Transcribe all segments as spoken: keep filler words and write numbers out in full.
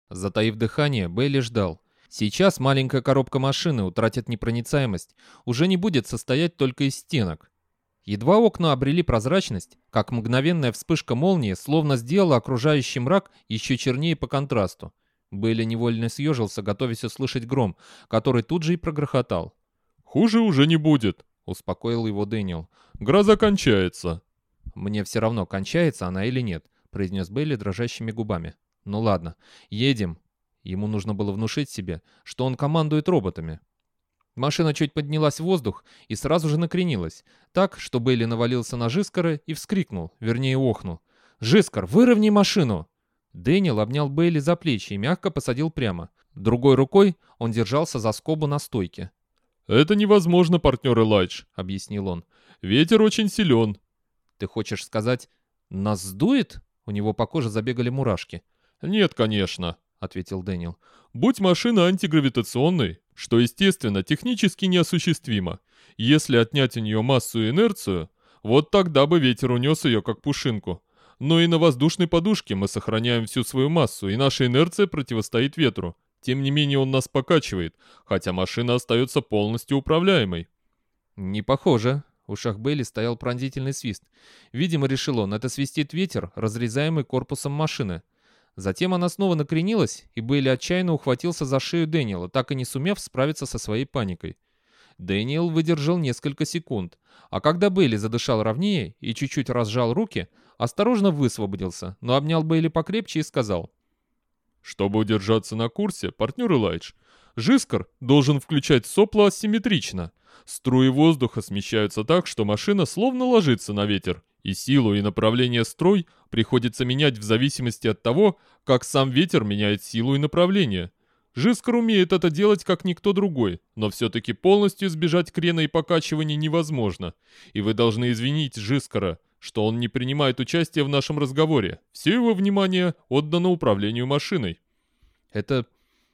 Затаив дыхание, Бейли ждал. Сейчас маленькая коробка машины утратит непроницаемость, уже не будет состоять только из стенок. Едва окна обрели прозрачность, как мгновенная вспышка молнии словно сделала окружающий мрак еще чернее по контрасту. Бейли невольно съежился, готовясь услышать гром, который тут же и прогрохотал. «Хуже уже не будет», — успокоил его Дэниел. «Гроза кончается». «Мне все равно, кончается она или нет», — произнес Бейли дрожащими губами. «Ну ладно, едем». Ему нужно было внушить себе, что он командует роботами. Машина чуть поднялась в воздух и сразу же накренилась, так, что Бейли навалился на Жискара и вскрикнул, вернее охнул. «Жискар, выровняй машину!» Дэниел обнял Бейли за плечи и мягко посадил прямо. Другой рукой он держался за скобу на стойке. «Это невозможно, партнер Элайдж», — объяснил он. «Ветер очень силен». «Ты хочешь сказать, нас сдует?» У него по коже забегали мурашки. «Нет, конечно», — ответил Дэниел. «Будь машина антигравитационной, что, естественно, технически неосуществимо. Если отнять у нее массу и инерцию, вот тогда бы ветер унес ее как пушинку. Но и на воздушной подушке мы сохраняем всю свою массу, и наша инерция противостоит ветру. Тем не менее он нас покачивает, хотя машина остается полностью управляемой». «Не похоже». В ушах Бейли стоял пронзительный свист. Видимо, решил он, это свистит ветер, разрезаемый корпусом машины. Затем она снова накренилась, и Бейли отчаянно ухватился за шею Дэниела, так и не сумев справиться со своей паникой. Дэниел выдержал несколько секунд, а когда Бейли задышал ровнее и чуть-чуть разжал руки, осторожно высвободился, но обнял Бейли покрепче и сказал: «Чтобы удержаться на курсе, партнер Элайдж, Жискар должен включать сопла асимметрично. Струи воздуха смещаются так, что машина словно ложится на ветер, и силу и направление струй приходится менять в зависимости от того, как сам ветер меняет силу и направление. Жискар умеет это делать как никто другой, но все-таки полностью избежать крена и покачивания невозможно. И вы должны извинить Жискара, что он не принимает участия в нашем разговоре. Все его внимание отдано управлению машиной». «Это...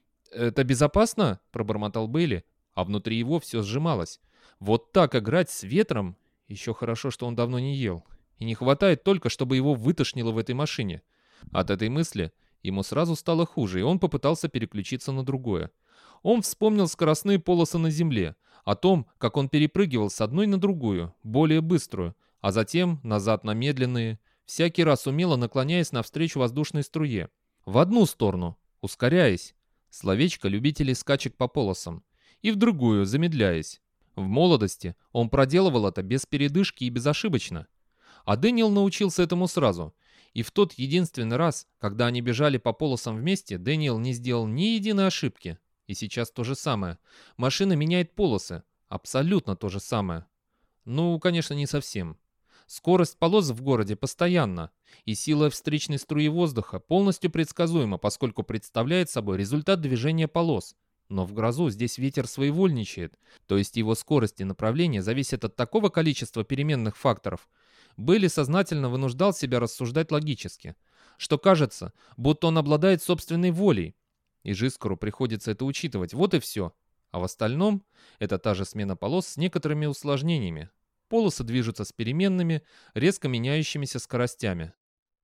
это безопасно?» — пробормотал Бейли, а внутри его все сжималось. «Вот так играть с ветром? Еще хорошо, что он давно не ел. И не хватает только, чтобы его вытошнило в этой машине». От этой мысли ему сразу стало хуже, и он попытался переключиться на другое. Он вспомнил скоростные полосы на земле, о том, как он перепрыгивал с одной на другую, более быструю, а затем назад на медленные, всякий раз умело наклоняясь навстречу воздушной струе. В одну сторону, ускоряясь, словечко любителей скачек по полосам, и в другую, замедляясь. В молодости он проделывал это без передышки и безошибочно. А Дэниел научился этому сразу. И в тот единственный раз, когда они бежали по полосам вместе, Дэниел не сделал ни единой ошибки. И сейчас то же самое. Машина меняет полосы. Абсолютно то же самое. Ну, конечно, не совсем. Скорость полос в городе постоянна, и сила встречной струи воздуха полностью предсказуема, поскольку представляет собой результат движения полос. Но в грозу здесь ветер своевольничает, то есть его скорость и направление зависят от такого количества переменных факторов. Бейли сознательно вынуждал себя рассуждать логически, что кажется, будто он обладает собственной волей. И Жискару приходится это учитывать, вот и все. А в остальном это та же смена полос с некоторыми усложнениями. Полосы движутся с переменными, резко меняющимися скоростями.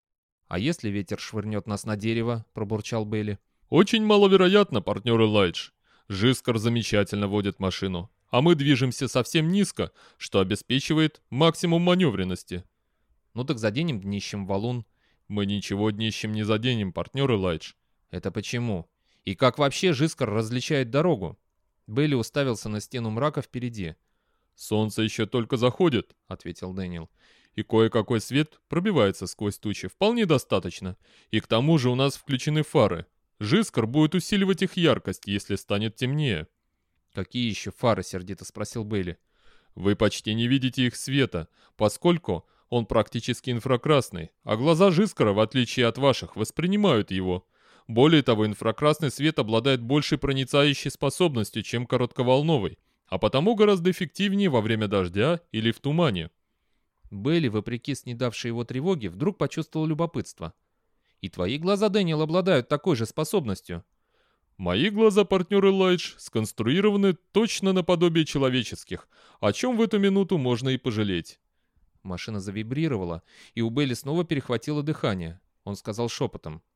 «А если ветер швырнет нас на дерево?» – пробурчал Бейли. «Очень маловероятно, партнер Элайдж. Жискар замечательно водит машину, а мы движемся совсем низко, что обеспечивает максимум маневренности». «Ну так заденем днищем валун». «Мы ничего днищем не заденем, партнер Элайдж». «Это почему? И как вообще Жискар различает дорогу?» Бейли уставился на стену мрака впереди. «Солнце еще только заходит», — ответил Дэниел. «И кое-какой свет пробивается сквозь тучи. Вполне достаточно. И к тому же у нас включены фары. Жискар будет усиливать их яркость, если станет темнее». «Какие еще фары?» — сердито спросил Бейли. «Вы почти не видите их света, поскольку он практически инфракрасный, а глаза Жискара, в отличие от ваших, воспринимают его. Более того, инфракрасный свет обладает большей проницающей способностью, чем коротковолновый, а потому гораздо эффективнее во время дождя или в тумане». Бейли, вопреки снедавшей его тревоге, вдруг почувствовал любопытство. «И твои глаза, Дэниел, обладают такой же способностью?» «Мои глаза, партнер Элайдж, сконструированы точно наподобие человеческих, о чем в эту минуту можно и пожалеть». Машина завибрировала, и у Бейли снова перехватило дыхание. Он сказал шепотом: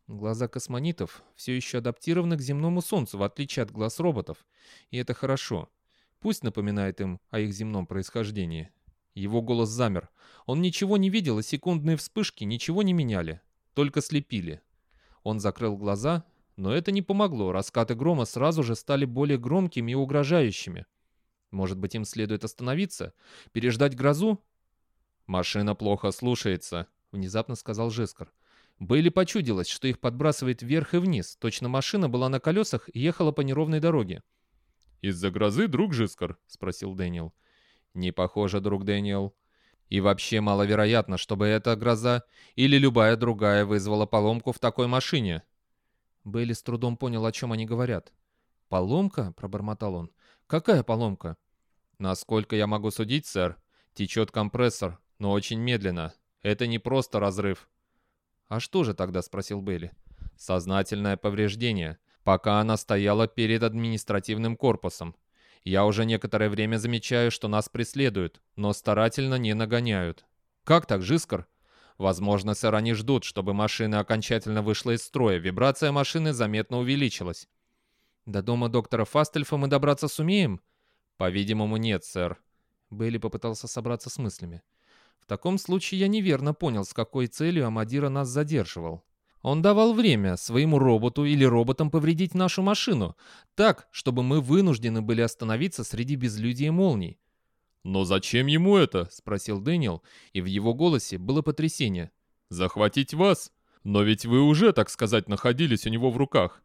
Глаза космонитов все еще адаптированы к земному солнцу, в отличие от глаз роботов. И это хорошо. Пусть напоминает им о их земном происхождении. Его голос замер. Он ничего не видел, и секундные вспышки ничего не меняли. Только слепили. Он закрыл глаза, но это не помогло. Раскаты грома сразу же стали более громкими и угрожающими. Может быть, им следует остановиться? Переждать грозу? «Машина плохо слушается», — внезапно сказал Жискар. Бейли почудилось, что их подбрасывает вверх и вниз. Точно машина была на колесах и ехала по неровной дороге. «Из-за грозы, друг Жискар?» — спросил Дэниел. «Не похоже, друг Дэниел. И вообще маловероятно, чтобы эта гроза или любая другая вызвала поломку в такой машине». Бейли с трудом понял, о чем они говорят. «Поломка?» — пробормотал он. «Какая поломка?» «Насколько я могу судить, сэр, течет компрессор, но очень медленно. Это не просто разрыв». «А что же тогда?» — спросил Бейли. «Сознательное повреждение, пока она стояла перед административным корпусом. Я уже некоторое время замечаю, что нас преследуют, но старательно не нагоняют». «Как так, Жискар?» «Возможно, сэр, они ждут, чтобы машина окончательно вышла из строя. Вибрация машины заметно увеличилась». «До дома доктора Фастельфа мы добраться сумеем?» «По-видимому, нет, сэр». Бейли попытался собраться с мыслями. «В таком случае я неверно понял, с какой целью Амадира нас задерживал. Он давал время своему роботу или роботам повредить нашу машину, так, чтобы мы вынуждены были остановиться среди безлюдия молний». «Но зачем ему это?» — спросил Дэниел, и в его голосе было потрясение. «Захватить вас? Но ведь вы уже, так сказать, находились у него в руках».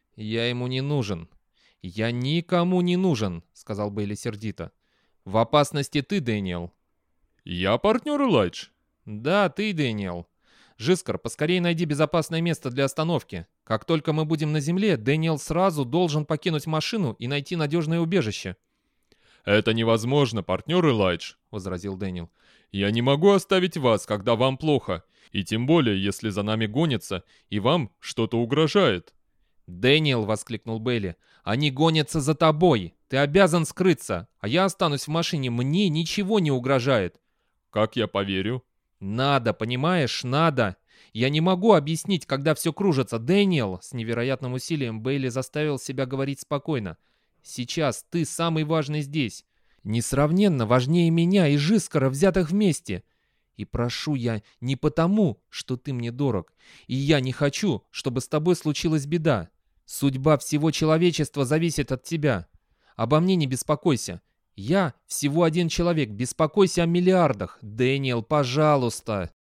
«Я ему не нужен. Я никому не нужен», — сказал Бейли сердито. «В опасности ты, Дэниел». «Я партнер Элайдж?» «Да, ты, Дэниел. Жискар, поскорее найди безопасное место для остановки. Как только мы будем на земле, Дэниел сразу должен покинуть машину и найти надежное убежище». «Это невозможно, партнер Элайдж», — возразил Дэниел. «Я не могу оставить вас, когда вам плохо, и тем более, если за нами гонятся, и вам что-то угрожает». «Дэниел», — воскликнул Бейли, — «они гонятся за тобой. Ты обязан скрыться, а я останусь в машине, мне ничего не угрожает». «Как я поверю?» «Надо, понимаешь, надо. Я не могу объяснить, когда все кружится. Дэниел», — с невероятным усилием Бейли заставил себя говорить спокойно. «Сейчас ты самый важный здесь. Несравненно важнее меня и Жискара, взятых вместе. И прошу я не потому, что ты мне дорог. И я не хочу, чтобы с тобой случилась беда. Судьба всего человечества зависит от тебя. Обо мне не беспокойся. Я всего один человек, беспокойся о миллиардах. Дэниел, пожалуйста».